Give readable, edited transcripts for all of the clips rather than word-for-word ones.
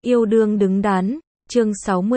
Yêu đương đứng đắn, chương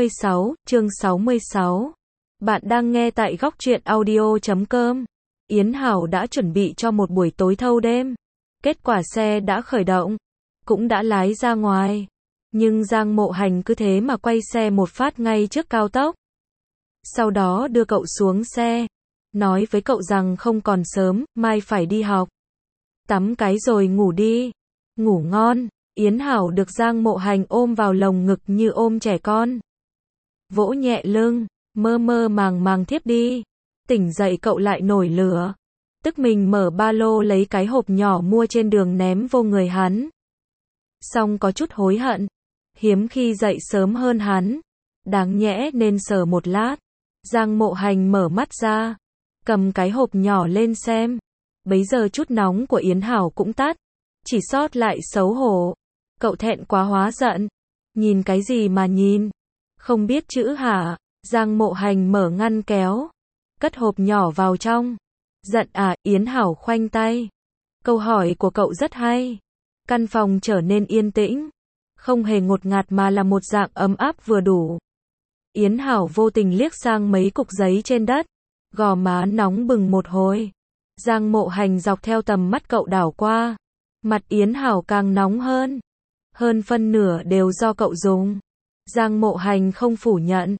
66. Bạn đang nghe tại góc truyện audio.com. Yến Hảo đã chuẩn bị cho một buổi tối thâu đêm. Kết quả xe đã khởi động, cũng đã lái ra ngoài. Nhưng Giang Mộ Hành cứ thế mà quay xe một phát ngay trước cao tốc. Sau đó đưa cậu xuống xe, nói với cậu rằng không còn sớm, mai phải đi học. Tắm cái rồi ngủ đi, ngủ ngon. Yến Hảo được Giang Mộ Hành ôm vào lồng ngực như ôm trẻ con. Vỗ nhẹ lưng, mơ mơ màng màng thiếp đi. Tỉnh dậy cậu lại nổi lửa. Tức mình mở ba lô lấy cái hộp nhỏ mua trên đường ném vô người hắn. Xong có chút hối hận. Hiếm khi dậy sớm hơn hắn. Đáng nhẽ nên sờ một lát. Giang Mộ Hành mở mắt ra, cầm cái hộp nhỏ lên xem. Bấy giờ chút nóng của Yến Hảo cũng tắt. Chỉ sót lại xấu hổ. Cậu thẹn quá hóa giận. Nhìn cái gì mà nhìn? Không biết chữ hả? Giang Mộ Hành mở ngăn kéo, cất hộp nhỏ vào trong. Giận à? Yến Hảo khoanh tay. Câu hỏi của cậu rất hay. Căn phòng trở nên yên tĩnh. Không hề ngột ngạt mà là một dạng ấm áp vừa đủ. Yến Hảo vô tình liếc sang mấy cục giấy trên đất. Gò má nóng bừng một hồi. Giang Mộ Hành dọc theo tầm mắt cậu đảo qua. Mặt Yến Hảo càng nóng hơn. Hơn phân nửa đều do cậu dùng. Giang Mộ Hành không phủ nhận.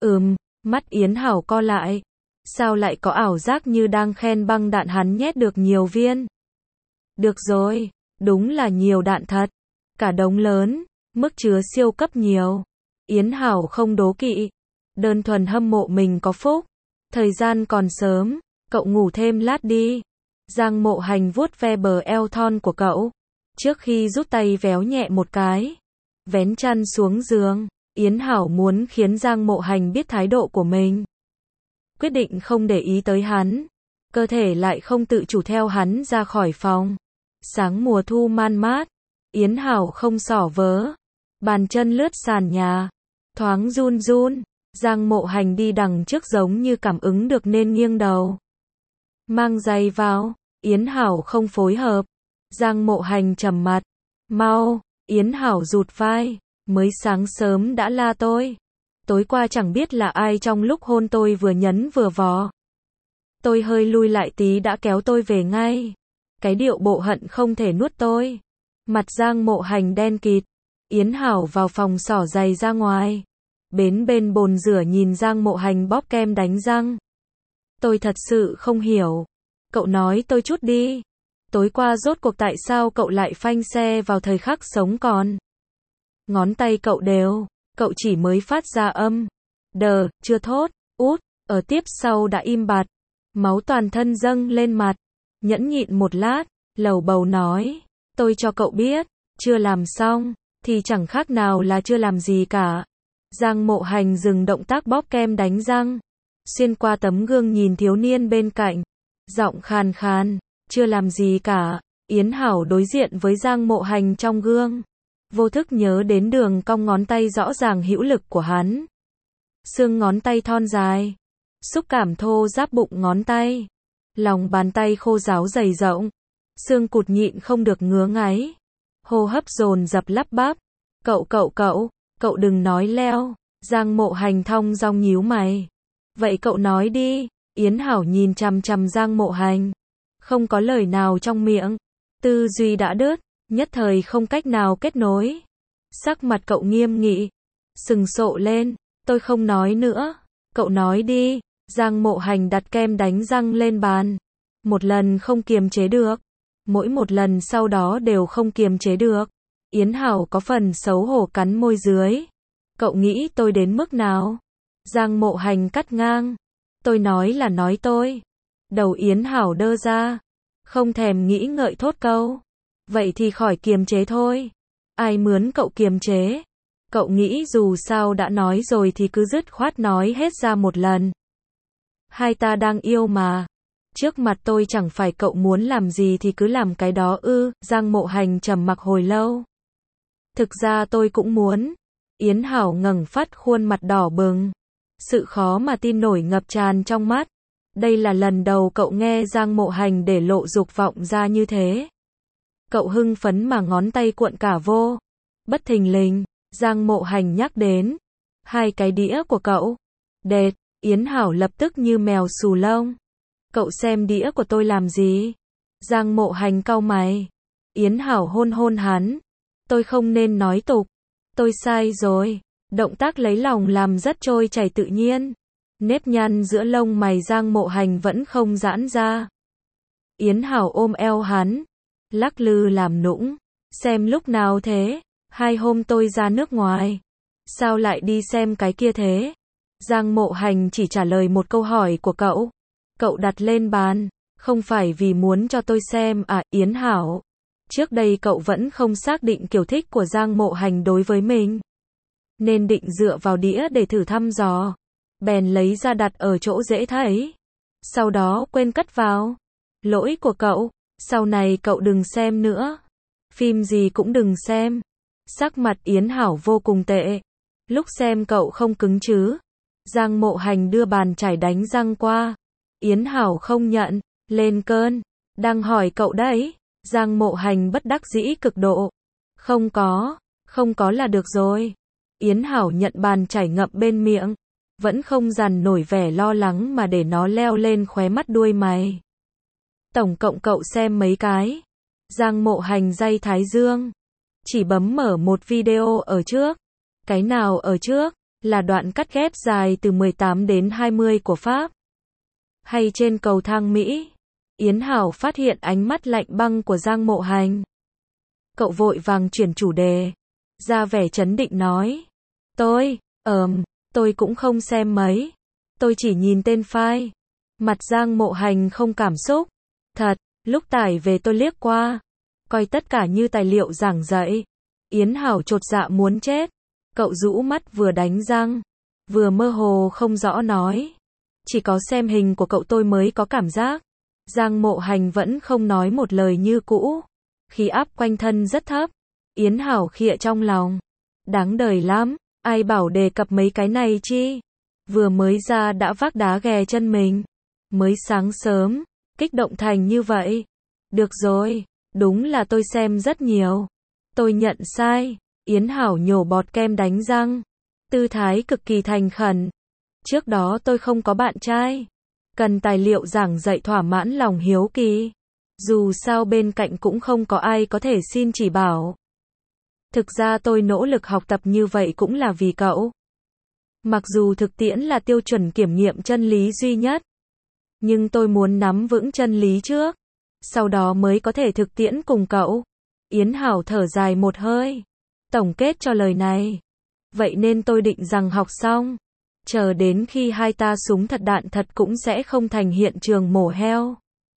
Mắt Yến Hảo co lại. Sao lại có ảo giác như đang khen băng đạn hắn nhét được nhiều viên? Được rồi, đúng là nhiều đạn thật. Cả đống lớn, mức chứa siêu cấp nhiều. Yến Hảo không đố kỵ. Đơn thuần hâm mộ mình có phúc. Thời gian còn sớm, cậu ngủ thêm lát đi. Giang Mộ Hành vuốt ve bờ eo thon của cậu. Trước khi rút tay véo nhẹ một cái. Vén chăn xuống giường. Yến Hảo muốn khiến Giang Mộ Hành biết thái độ của mình. Quyết định không để ý tới hắn. Cơ thể lại không tự chủ theo hắn ra khỏi phòng. Sáng mùa thu man mát. Yến Hảo không xỏ vớ. Bàn chân lướt sàn nhà. Thoáng run run. Giang Mộ Hành đi đằng trước giống như cảm ứng được nên nghiêng đầu. Mang giày vào. Yến Hảo không phối hợp. Giang Mộ Hành trầm mặt. Mau. Yến Hảo rụt vai. Mới sáng sớm đã la tôi. Tối qua chẳng biết là ai trong lúc hôn tôi vừa nhấn vừa vò. Tôi hơi lui lại tí đã kéo tôi về ngay. Cái điệu bộ hận không thể nuốt tôi. Mặt Giang Mộ Hành đen kịt. Yến Hảo vào phòng xỏ giày ra ngoài. Bên bồn rửa nhìn Giang Mộ Hành bóp kem đánh răng. Tôi thật sự không hiểu. Cậu nói tôi chút đi. Tối qua rốt cuộc tại sao cậu lại phanh xe vào thời khắc sống còn? Ngón tay cậu đều, cậu chỉ mới phát ra âm. Đờ, chưa thốt, út, ở tiếp sau đã im bặt. Máu toàn thân dâng lên mặt. Nhẫn nhịn một lát, lầu bầu nói. Tôi cho cậu biết, chưa làm xong, thì chẳng khác nào là chưa làm gì cả. Giang Mộ Hành dừng động tác bóp kem đánh răng. Xuyên qua tấm gương nhìn thiếu niên bên cạnh. Giọng khàn khàn, chưa làm gì cả. Yến Hảo đối diện với Giang Mộ Hành trong gương. Vô thức nhớ đến đường cong ngón tay rõ ràng hữu lực của hắn. Xương ngón tay thon dài. Xúc cảm thô ráp bụng ngón tay. Lòng bàn tay khô ráo dày rộng. Xương cụt nhịn không được ngứa ngáy. Hô hấp dồn dập lắp bắp. Cậu đừng nói leo. Giang Mộ Hành thong dong nhíu mày. Vậy cậu nói đi. Yến Hảo nhìn chằm chằm Giang Mộ Hành. Không có lời nào trong miệng. Tư duy đã đứt. Nhất thời không cách nào kết nối. Sắc mặt cậu nghiêm nghị. Sừng sộ lên. Tôi không nói nữa. Cậu nói đi. Giang Mộ Hành đặt kem đánh răng lên bàn. Một lần không kiềm chế được. Mỗi một lần sau đó đều không kiềm chế được. Yến Hảo có phần xấu hổ cắn môi dưới. Cậu nghĩ tôi đến mức nào? Giang Mộ Hành cắt ngang. Tôi nói là nói tôi. Đầu Yến Hảo đơ ra. Không thèm nghĩ ngợi thốt câu. Vậy thì khỏi kiềm chế thôi. Ai mướn cậu kiềm chế? Cậu nghĩ dù sao đã nói rồi thì cứ dứt khoát nói hết ra một lần. Hai ta đang yêu mà. Trước mặt tôi chẳng phải cậu muốn làm gì thì cứ làm cái đó ư? Giang Mộ Hành trầm mặc hồi lâu. Thực ra tôi cũng muốn. Yến Hảo ngẩng phát khuôn mặt đỏ bừng. Sự khó mà tin nổi ngập tràn trong mắt. Đây là lần đầu cậu nghe Giang Mộ Hành để lộ dục vọng ra như thế. Cậu hưng phấn mà ngón tay cuộn cả vô. Bất thình lình, Giang Mộ Hành nhắc đến. Hai cái đĩa của cậu. Đệt, Yến Hảo lập tức như mèo xù lông. Cậu xem đĩa của tôi làm gì? Giang Mộ Hành cau mày. Yến Hảo hôn hôn hắn. Tôi không nên nói tục. Tôi sai rồi. Động tác lấy lòng làm rất trôi chảy tự nhiên. Nếp nhăn giữa lông mày Giang Mộ Hành vẫn không giãn ra. Yến Hảo ôm eo hắn. Lắc lư làm nũng. Xem lúc nào thế? 2 hôm tôi ra nước ngoài. Sao lại đi xem cái kia thế? Giang Mộ Hành chỉ trả lời một câu hỏi của cậu. Cậu đặt lên bàn. Không phải vì muốn cho tôi xem à, Yến Hảo. Trước đây cậu vẫn không xác định kiểu thích của Giang Mộ Hành đối với mình. Nên định dựa vào đĩa để thử thăm dò. Bèn lấy ra đặt ở chỗ dễ thấy. Sau đó quên cất vào. Lỗi của cậu. Sau này cậu đừng xem nữa. Phim gì cũng đừng xem. Sắc mặt Yến Hảo vô cùng tệ. Lúc xem cậu không cứng chứ. Giang Mộ Hành đưa bàn chải đánh răng qua. Yến Hảo không nhận. Lên cơn. Đang hỏi cậu đấy. Giang Mộ Hành bất đắc dĩ cực độ. Không có là được rồi. Yến Hảo nhận bàn chải ngậm bên miệng. Vẫn không dằn nổi vẻ lo lắng mà để nó leo lên khóe mắt đuôi mày. Tổng cộng cậu xem mấy cái? Giang Mộ Hành day thái dương. Chỉ bấm mở một video ở trước. Cái nào ở trước? Là đoạn cắt ghép dài từ 18 đến 20 của Pháp. Hay trên cầu thang Mỹ? Yến Hảo phát hiện ánh mắt lạnh băng của Giang Mộ Hành. Cậu vội vàng chuyển chủ đề. Ra vẻ trấn định nói. Tôi cũng không xem mấy. Tôi chỉ nhìn tên file. Mặt Giang Mộ Hành không cảm xúc. Thật, lúc tải về tôi liếc qua. Coi tất cả như tài liệu giảng dạy. Yến Hảo chột dạ muốn chết. Cậu rũ mắt vừa đánh răng. Vừa mơ hồ không rõ nói. Chỉ có xem hình của cậu tôi mới có cảm giác. Giang Mộ Hành vẫn không nói một lời như cũ. Khí áp quanh thân rất thấp. Yến Hảo khịa trong lòng. Đáng đời lắm. Ai bảo đề cập mấy cái này chi? Vừa mới ra đã vác đá ghè chân mình. Mới sáng sớm. Kích động thành như vậy. Được rồi. Đúng là tôi xem rất nhiều. Tôi nhận sai. Yến Hảo nhổ bọt kem đánh răng. Tư thái cực kỳ thành khẩn. Trước đó tôi không có bạn trai. Cần tài liệu giảng dạy thỏa mãn lòng hiếu kỳ. Dù sao bên cạnh cũng không có ai có thể xin chỉ bảo. Thực ra tôi nỗ lực học tập như vậy cũng là vì cậu. Mặc dù thực tiễn là tiêu chuẩn kiểm nghiệm chân lý duy nhất. Nhưng tôi muốn nắm vững chân lý trước. Sau đó mới có thể thực tiễn cùng cậu. Yến Hảo thở dài một hơi. Tổng kết cho lời này. Vậy nên tôi định rằng học xong. Chờ đến khi hai ta súng thật đạn thật cũng sẽ không thành hiện trường mổ heo.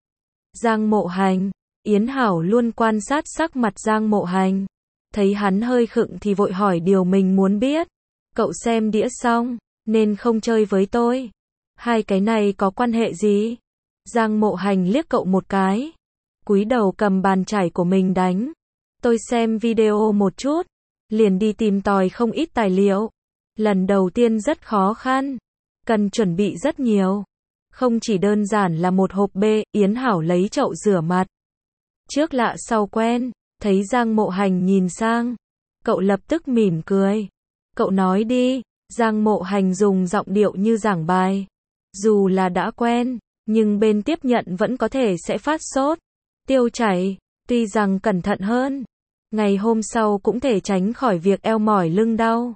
Giang Mộ Hành. Yến Hảo luôn quan sát sắc mặt Giang Mộ Hành. Thấy hắn hơi khựng thì vội hỏi điều mình muốn biết. Cậu xem đĩa xong, nên không chơi với tôi. Hai cái này có quan hệ gì? Giang Mộ Hành liếc cậu một cái. Cúi đầu cầm bàn chải của mình đánh. Tôi xem video một chút. Liền đi tìm tòi không ít tài liệu. Lần đầu tiên rất khó khăn. Cần chuẩn bị rất nhiều. Không chỉ đơn giản là một hộp bê. Yến Hảo lấy chậu rửa mặt. Trước lạ sau quen. Thấy Giang Mộ Hành nhìn sang. Cậu lập tức mỉm cười. Cậu nói đi. Giang Mộ Hành dùng giọng điệu như giảng bài. Dù là đã quen, nhưng bên tiếp nhận vẫn có thể sẽ phát sốt, tiêu chảy. Tuy rằng cẩn thận hơn, ngày hôm sau cũng thể tránh khỏi việc eo mỏi lưng đau.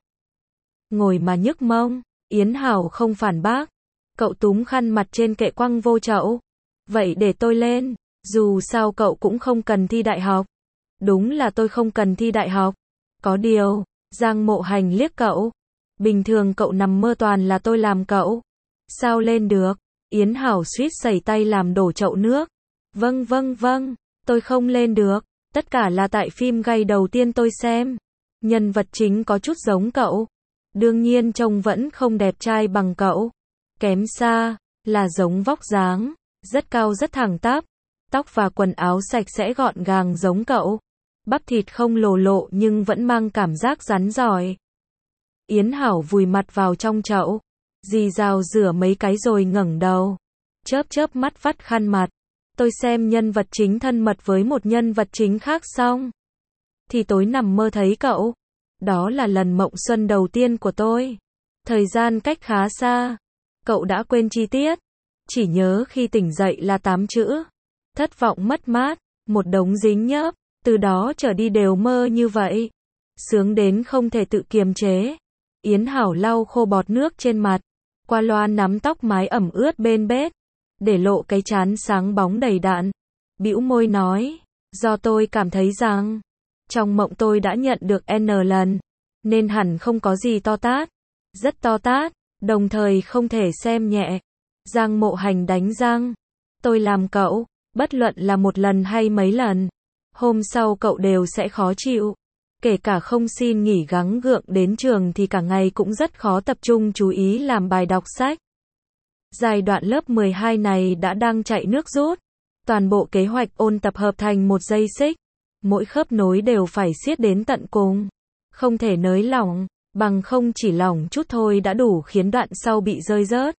Ngồi mà nhức mông. Yến Hảo không phản bác. Cậu túm khăn mặt trên kệ quăng vô chậu. Vậy để tôi lên. Dù sao cậu cũng không cần thi đại học. Đúng là tôi không cần thi đại học. Có điều, Giang Mộ Hành liếc cậu. Bình thường cậu nằm mơ toàn là tôi làm cậu. Sao lên được? Yến Hảo suýt sẩy tay làm đổ chậu nước. Vâng, tôi không lên được. Tất cả là tại phim gay đầu tiên tôi xem. Nhân vật chính có chút giống cậu. Đương nhiên trông vẫn không đẹp trai bằng cậu. Kém xa, là giống vóc dáng. Rất cao rất thẳng tắp. Tóc và quần áo sạch sẽ gọn gàng giống cậu. Bắp thịt không lồ lộ nhưng vẫn mang cảm giác rắn giỏi. Yến Hảo vùi mặt vào trong chậu. Dì rào rửa mấy cái rồi ngẩng đầu. Chớp mắt vắt khăn mặt. Tôi xem nhân vật chính thân mật với một nhân vật chính khác xong. Thì tối nằm mơ thấy cậu. Đó là lần mộng xuân đầu tiên của tôi. Thời gian cách khá xa. Cậu đã quên chi tiết. Chỉ nhớ khi tỉnh dậy là 8 chữ. Thất vọng mất mát, một đống dính nhớp. Từ đó trở đi đều mơ như vậy. Sướng đến không thể tự kiềm chế. Yến Hảo lau khô bọt nước trên mặt. Qua loa nắm tóc mái ẩm ướt bên bết. Để lộ cái trán sáng bóng đầy đặn. Bĩu môi nói. Do tôi cảm thấy rằng. Trong mộng tôi đã nhận được N lần. Nên hẳn không có gì to tát. Rất to tát. Đồng thời không thể xem nhẹ. Giang Mộ Hành đánh răng. Tôi làm cậu. Bất luận là một lần hay mấy lần. Hôm sau cậu đều sẽ khó chịu. Kể cả không xin nghỉ gắng gượng đến trường thì cả ngày cũng rất khó tập trung chú ý làm bài đọc sách. Giai đoạn lớp 12 này đã đang chạy nước rút. Toàn bộ kế hoạch ôn tập hợp thành một dây xích. Mỗi khớp nối đều phải siết đến tận cùng. Không thể nới lỏng, bằng không chỉ lỏng chút thôi đã đủ khiến đoạn sau bị rơi rớt.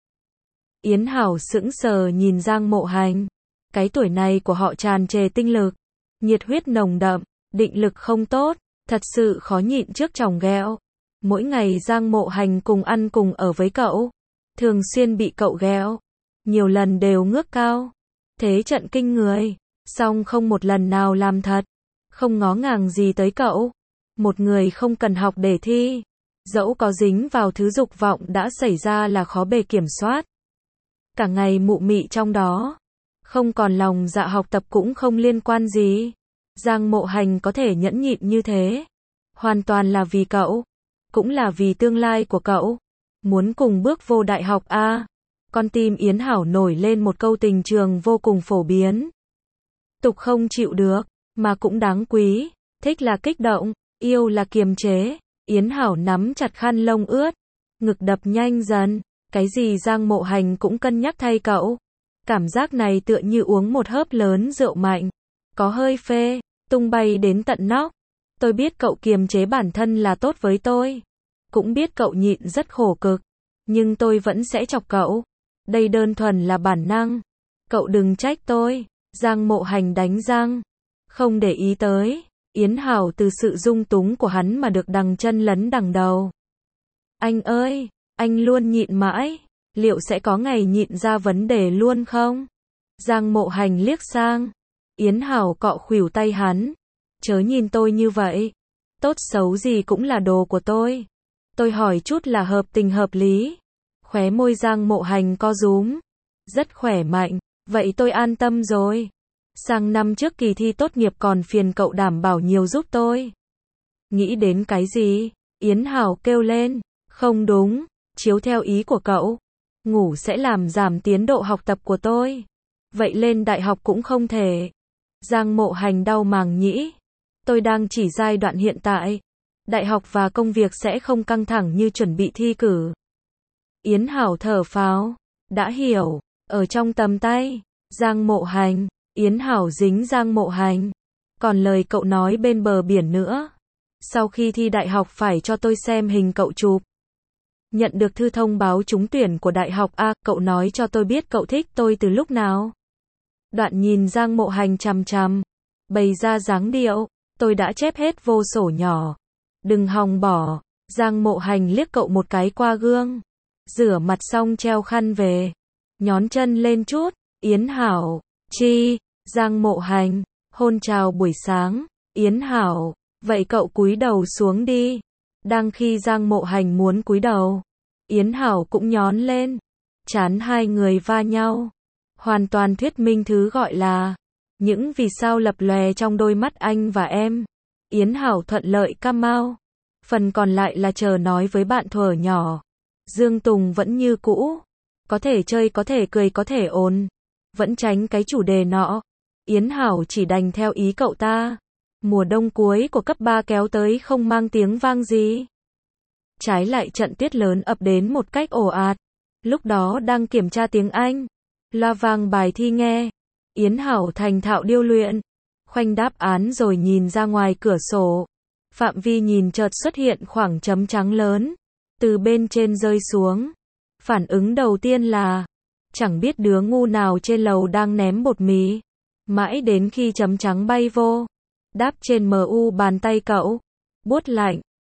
Yến Hảo sững sờ nhìn Giang Mộ Hành. Cái tuổi này của họ tràn trề tinh lực. Nhiệt huyết nồng đậm, định lực không tốt. Thật sự khó nhịn trước chồng ghẹo. Mỗi ngày Giang Mộ Hành cùng ăn cùng ở với cậu. Thường xuyên bị cậu ghẹo. Nhiều lần đều ngước cao. Thế trận kinh người. Song không một lần nào làm thật. Không ngó ngàng gì tới cậu. Một người không cần học để thi. Dẫu có dính vào thứ dục vọng đã xảy ra là khó bề kiểm soát. Cả ngày mụ mị trong đó. Không còn lòng dạ học tập cũng không liên quan gì. Giang Mộ Hành có thể nhẫn nhịn như thế. Hoàn toàn là vì cậu. Cũng là vì tương lai của cậu. Muốn cùng bước vô đại học a. Con tim Yến Hảo nổi lên một câu tình trường vô cùng phổ biến. Tục không chịu được, mà cũng đáng quý. Thích là kích động, yêu là kiềm chế. Yến Hảo nắm chặt khăn lông ướt. Ngực đập nhanh dần. Cái gì Giang Mộ Hành cũng cân nhắc thay cậu. Cảm giác này tựa như uống một hớp lớn rượu mạnh. Có hơi phê, tung bay đến tận nóc. Tôi biết cậu kiềm chế bản thân là tốt với tôi. Cũng biết cậu nhịn rất khổ cực. Nhưng tôi vẫn sẽ chọc cậu. Đây đơn thuần là bản năng. Cậu đừng trách tôi. Giang Mộ Hành đánh răng. Không để ý tới. Yến Hảo từ sự dung túng của hắn mà được đằng chân lấn đằng đầu. Anh ơi, anh luôn nhịn mãi. Liệu sẽ có ngày nhịn ra vấn đề luôn không? Giang Mộ Hành liếc sang. Yến Hảo cọ khuỷu tay hắn. Chớ nhìn tôi như vậy. Tốt xấu gì cũng là đồ của tôi. Tôi hỏi chút là hợp tình hợp lý. Khóe môi Giang Mộ Hành co rúm. Rất khỏe mạnh. Vậy tôi an tâm rồi. Sang năm trước kỳ thi tốt nghiệp còn phiền cậu đảm bảo nhiều giúp tôi. Nghĩ đến cái gì? Yến Hảo kêu lên. Không đúng. Chiếu theo ý của cậu. Ngủ sẽ làm giảm tiến độ học tập của tôi. Vậy lên đại học cũng không thể. Giang Mộ Hành đau màng nhĩ. Tôi đang chỉ giai đoạn hiện tại. Đại học và công việc sẽ không căng thẳng như chuẩn bị thi cử. Yến Hảo thở phào. Đã hiểu. Ở trong tầm tay. Giang Mộ Hành. Yến Hảo dính Giang Mộ Hành. Còn lời cậu nói bên bờ biển nữa. Sau khi thi đại học phải cho tôi xem hình cậu chụp. Nhận được thư thông báo trúng tuyển của đại học A, cậu nói cho tôi biết cậu thích tôi từ lúc nào. Đoạn nhìn Giang Mộ Hành chằm chằm. Bày ra dáng điệu. Tôi đã chép hết vô sổ nhỏ. Đừng hòng bỏ. Giang Mộ Hành liếc cậu một cái qua gương. Rửa mặt xong treo khăn về. Nhón chân lên chút. Yến Hảo. Chi. Giang Mộ Hành. Hôn chào buổi sáng. Yến Hảo. Vậy cậu cúi đầu xuống đi. Đang khi Giang Mộ Hành muốn cúi đầu. Yến Hảo cũng nhón lên. Chán hai người va nhau. Hoàn toàn thuyết minh thứ gọi là những vì sao lập lòe trong đôi mắt anh và em. Yến Hảo thuận lợi cam mau. Phần còn lại là chờ nói với bạn thuở nhỏ. Dương Tùng vẫn như cũ. Có thể chơi, có thể cười, có thể ồn. Vẫn tránh cái chủ đề nọ. Yến Hảo chỉ đành theo ý cậu ta. Mùa đông cuối của cấp 3 kéo tới không mang tiếng vang gì. Trái lại trận tuyết lớn ập đến một cách ồ ạt. Lúc đó đang kiểm tra tiếng Anh. Loa vang bài thi nghe. Yến Hảo thành thạo điêu luyện. Khoanh đáp án rồi nhìn ra ngoài cửa sổ. Phạm vi nhìn chợt xuất hiện khoảng chấm trắng lớn. Từ bên trên rơi xuống. Phản ứng đầu tiên là chẳng biết đứa ngu nào trên lầu đang ném bột mì. Mãi đến khi chấm trắng bay vô. Đáp trên MU bàn tay cậu. Buốt lạnh.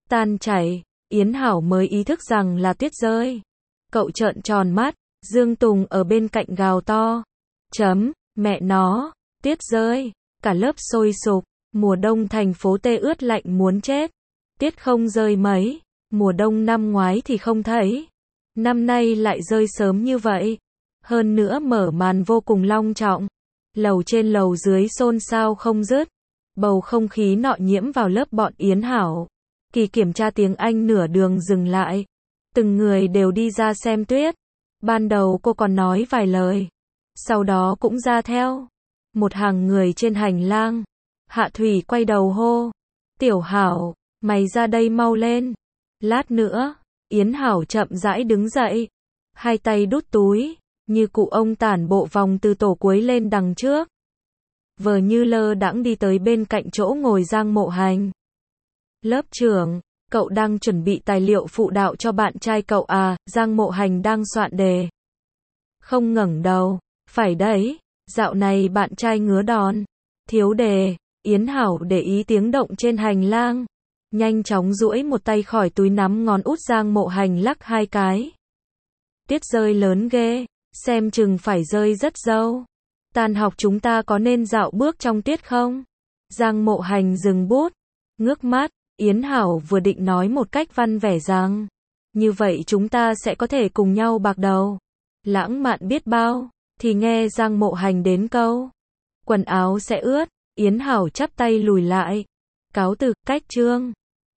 tan chảy, Yến Hảo mới ý thức rằng là tuyết rơi. Cậu trợn tròn mắt, Dương Tùng ở bên cạnh gào to. Mẹ nó, tuyết rơi, cả lớp sôi sục, mùa đông thành phố T ướt lạnh muốn chết. Tuyết không rơi mấy, mùa đông năm ngoái thì không thấy. Năm nay lại rơi sớm như vậy. Hơn nữa mở màn vô cùng long trọng. Lầu trên lầu dưới xôn xao không dứt. Bầu không khí nọ nhiễm vào lớp bọn Yến Hảo. Kỳ kiểm tra tiếng Anh nửa đường dừng lại. Từng người đều đi ra xem tuyết. Ban đầu cô còn nói vài lời. Sau đó cũng ra theo. Một hàng người trên hành lang. Hạ Thủy quay đầu hô. Tiểu Hảo, mày ra đây mau lên. Lát nữa, Yến Hảo chậm rãi đứng dậy. Hai tay đút túi, như cụ ông tản bộ vòng từ tổ cuối lên đằng trước. Vờ như lơ đãng đi tới bên cạnh chỗ ngồi Giang Mộ Hành. Lớp trưởng, cậu đang chuẩn bị tài liệu phụ đạo cho bạn trai cậu à? Giang Mộ Hành đang soạn đề. Không ngẩng đầu, phải đấy, dạo này bạn trai ngứa đòn. Thiếu đề, Yến Hảo để ý tiếng động trên hành lang. Nhanh chóng duỗi một tay khỏi túi nắm ngón út Giang Mộ Hành lắc hai cái. Tuyết rơi lớn ghê, xem chừng phải rơi rất dâu. Tan học chúng ta có nên dạo bước trong tuyết không? Giang Mộ Hành dừng bút, ngước mắt, Yến Hảo vừa định nói một cách văn vẻ rằng, như vậy chúng ta sẽ có thể cùng nhau bạc đầu. Lãng mạn biết bao, thì nghe Giang Mộ Hành đến câu, quần áo sẽ ướt, Yến Hảo chắp tay lùi lại. Cáo từ, cách chương.